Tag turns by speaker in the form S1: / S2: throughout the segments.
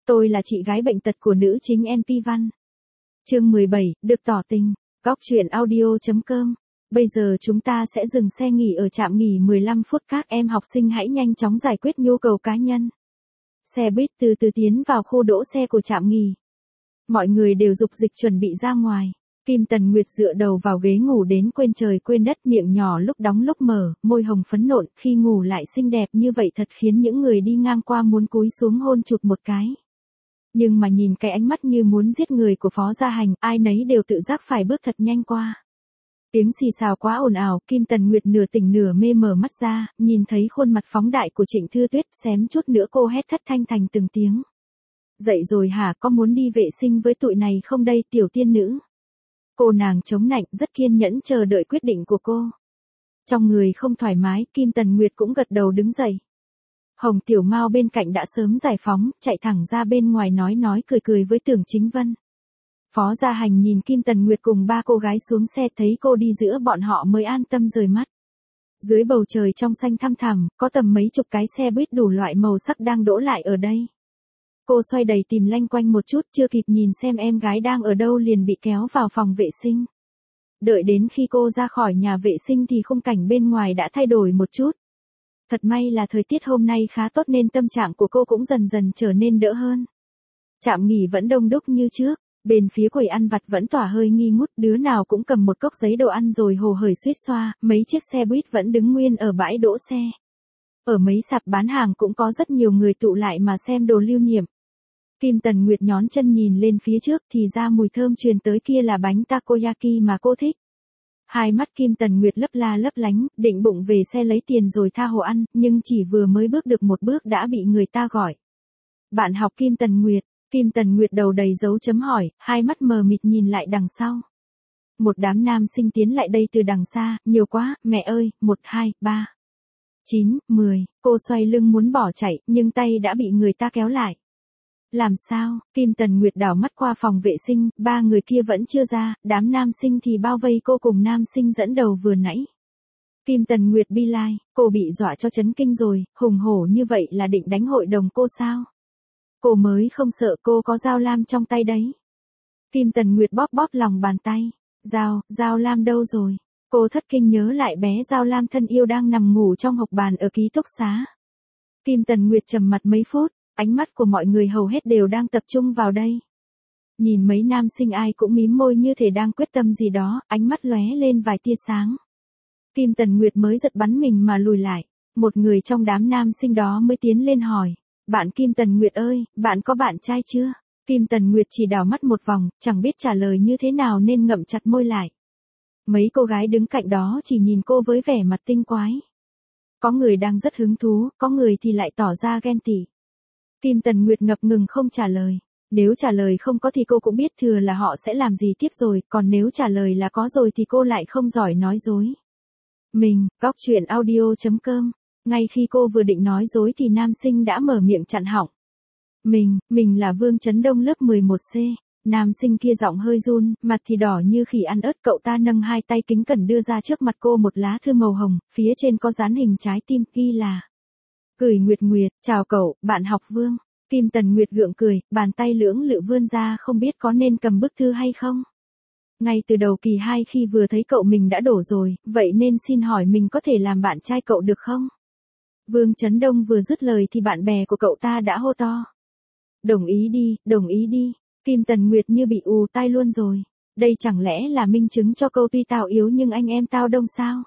S1: Tôi là chị gái bệnh tật của nữ chính NP Văn. Chương 17, được tỏ tình. Góc truyện audio.com. Bây giờ chúng ta sẽ dừng xe nghỉ ở trạm nghỉ 15 phút, các em học sinh hãy nhanh chóng giải quyết nhu cầu cá nhân. Xe buýt từ từ tiến vào khu đỗ xe của trạm nghỉ. Mọi người đều dục dịch chuẩn bị ra ngoài. Kim Tần Nguyệt dựa đầu vào ghế ngủ đến quên trời quên đất, miệng nhỏ lúc đóng lúc mở, môi hồng phấn nộn, khi ngủ lại xinh đẹp như vậy thật khiến những người đi ngang qua muốn cúi xuống hôn chụt một cái. Nhưng mà nhìn cái ánh mắt như muốn giết người của Phó Gia Hành, ai nấy đều tự giác phải bước thật nhanh qua. Tiếng xì xào quá ồn ào, Kim Tần Nguyệt nửa tỉnh nửa mê mở mắt ra, nhìn thấy khuôn mặt phóng đại của Trịnh Thư Tuyết, xém chút nữa cô hét thất thanh thành từng tiếng. Dậy rồi hả, có muốn đi vệ sinh với tụi này không đây, tiểu tiên nữ? Cô nàng chống nạnh, rất kiên nhẫn chờ đợi quyết định của cô. Trong người không thoải mái, Kim Tần Nguyệt cũng gật đầu đứng dậy. Hồng Tiểu Mao bên cạnh đã sớm giải phóng, chạy thẳng ra bên ngoài nói cười với Tưởng Chính Vân. Phó Gia Hành nhìn Kim Tần Nguyệt cùng ba cô gái xuống xe, thấy cô đi giữa bọn họ mới an tâm rời mắt. Dưới bầu trời trong xanh thăm thẳm, có tầm mấy chục cái xe buýt đủ loại màu sắc đang đỗ lại ở đây. Cô xoay đầy tìm lanh quanh một chút, chưa kịp nhìn xem em gái đang ở đâu liền bị kéo vào phòng vệ sinh. Đợi đến khi cô ra khỏi nhà vệ sinh thì khung cảnh bên ngoài đã thay đổi một chút. Thật may là thời tiết hôm nay khá tốt nên tâm trạng của cô cũng dần dần trở nên đỡ hơn. Trạm nghỉ vẫn đông đúc như trước, bên phía quầy ăn vặt vẫn tỏa hơi nghi ngút, đứa nào cũng cầm một cốc giấy đồ ăn rồi hồ hởi suýt xoa, mấy chiếc xe buýt vẫn đứng nguyên ở bãi đỗ xe. Ở mấy sạp bán hàng cũng có rất nhiều người tụ lại mà xem đồ lưu niệm. Kim Tần Nguyệt nhón chân nhìn lên phía trước thì ra mùi thơm truyền tới kia là bánh takoyaki mà cô thích. Hai mắt Kim Tần Nguyệt lấp la lấp lánh, định bụng về xe lấy tiền rồi tha hồ ăn, nhưng chỉ vừa mới bước được một bước đã bị người ta gọi. Bạn học Kim Tần Nguyệt đầu đầy dấu chấm hỏi, hai mắt mờ mịt nhìn lại đằng sau. Một đám nam sinh tiến lại đây từ đằng xa, nhiều quá, mẹ ơi, 1, 2, 3, 9, 10, cô xoay lưng muốn bỏ chạy, nhưng tay đã bị người ta kéo lại. Làm sao? Kim Tần Nguyệt đảo mắt qua phòng vệ sinh, ba người kia vẫn chưa ra, đám nam sinh thì bao vây cô cùng nam sinh dẫn đầu vừa nãy. Kim Tần Nguyệt bi lai, cô bị dọa cho chấn kinh rồi, hùng hổ như vậy là định đánh hội đồng cô sao? Cô mới không sợ, cô có dao lam trong tay đấy. Kim Tần Nguyệt bóp bóp lòng bàn tay. Dao lam đâu rồi? Cô thất kinh nhớ lại bé dao lam thân yêu đang nằm ngủ trong hộc bàn ở ký túc xá. Kim Tần Nguyệt trầm mặt mấy phút. Ánh mắt của mọi người hầu hết đều đang tập trung vào đây. Nhìn mấy nam sinh ai cũng mím môi như thể đang quyết tâm gì đó, ánh mắt lóe lên vài tia sáng. Kim Tần Nguyệt mới giật bắn mình mà lùi lại. Một người trong đám nam sinh đó mới tiến lên hỏi. Bạn Kim Tần Nguyệt ơi, bạn có bạn trai chưa? Kim Tần Nguyệt chỉ đảo mắt một vòng, chẳng biết trả lời như thế nào nên ngậm chặt môi lại. Mấy cô gái đứng cạnh đó chỉ nhìn cô với vẻ mặt tinh quái. Có người đang rất hứng thú, có người thì lại tỏ ra ghen tị. Kim Tần Nguyệt ngập ngừng không trả lời. Nếu trả lời không có thì cô cũng biết thừa là họ sẽ làm gì tiếp rồi, còn nếu trả lời là có rồi thì cô lại không giỏi nói dối. Góc truyện audio.com. Ngay khi cô vừa định nói dối thì nam sinh đã mở miệng chặn họng. Mình là Vương Chấn Đông lớp 11C. Nam sinh kia giọng hơi run, mặt thì đỏ như khỉ ăn ớt, cậu ta nâng hai tay kính cẩn đưa ra trước mặt cô một lá thư màu hồng, phía trên có dán hình trái tim, ghi là Gửi Nguyệt, chào cậu, bạn học Vương. Kim Tần Nguyệt gượng cười, bàn tay lưỡng lự vươn ra không biết có nên cầm bức thư hay không. Ngay từ đầu kỳ 2 khi vừa thấy cậu mình đã đổ rồi, vậy nên xin hỏi mình có thể làm bạn trai cậu được không? Vương Chấn Đông vừa dứt lời thì bạn bè của cậu ta đã hô to. Đồng ý đi. Kim Tần Nguyệt như bị ù tai luôn rồi. Đây chẳng lẽ là minh chứng cho câu tuy tao yếu nhưng anh em tao đông sao?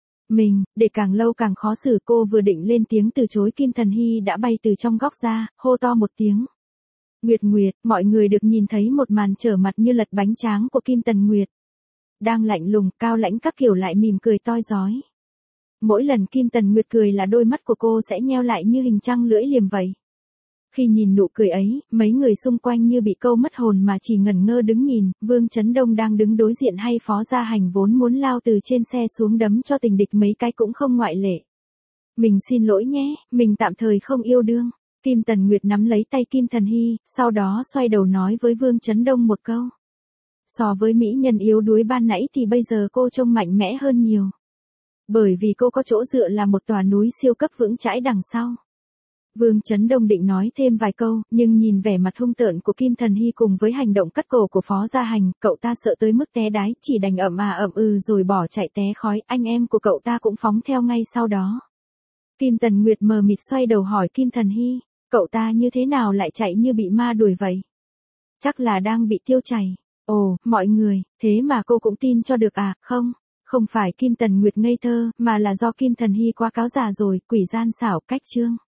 S1: Để càng lâu càng khó xử, cô vừa định lên tiếng từ chối Kim Thần Hy đã bay từ trong góc ra, hô to một tiếng. Nguyệt, mọi người được nhìn thấy một màn trở mặt như lật bánh tráng của Kim Tần Nguyệt. Đang lạnh lùng, cao lãnh các kiểu lại mỉm cười toi rói. Mỗi lần Kim Tần Nguyệt cười là đôi mắt của cô sẽ nheo lại như hình trăng lưỡi liềm vậy. Khi nhìn nụ cười ấy, mấy người xung quanh như bị câu mất hồn mà chỉ ngẩn ngơ đứng nhìn, Vương Chấn Đông đang đứng đối diện hay Phó Gia Hành vốn muốn lao từ trên xe xuống đấm cho tình địch mấy cái cũng không ngoại lệ. Mình xin lỗi nhé, mình tạm thời không yêu đương. Kim Tần Nguyệt nắm lấy tay Kim Thần Hy, sau đó xoay đầu nói với Vương Chấn Đông một câu. So với mỹ nhân yếu đuối ban nãy thì bây giờ cô trông mạnh mẽ hơn nhiều. Bởi vì cô có chỗ dựa là một tòa núi siêu cấp vững chãi đằng sau. Vương Chấn Đông định nói thêm vài câu, nhưng nhìn vẻ mặt hung tợn của Kim Thần Hy cùng với hành động cắt cổ của Phó Gia Hành, cậu ta sợ tới mức té đái, chỉ đành ậm rồi bỏ chạy té khói, anh em của cậu ta cũng phóng theo ngay sau đó. Kim Tần Nguyệt mờ mịt xoay đầu hỏi Kim Thần Hy, cậu ta như thế nào lại chạy như bị ma đuổi vậy? Chắc là đang bị tiêu chảy. Ồ, mọi người, thế mà cô cũng tin cho được à? Không phải Kim Tần Nguyệt ngây thơ, mà là do Kim Thần Hy quá cáo già rồi, quỷ gian xảo cách trương.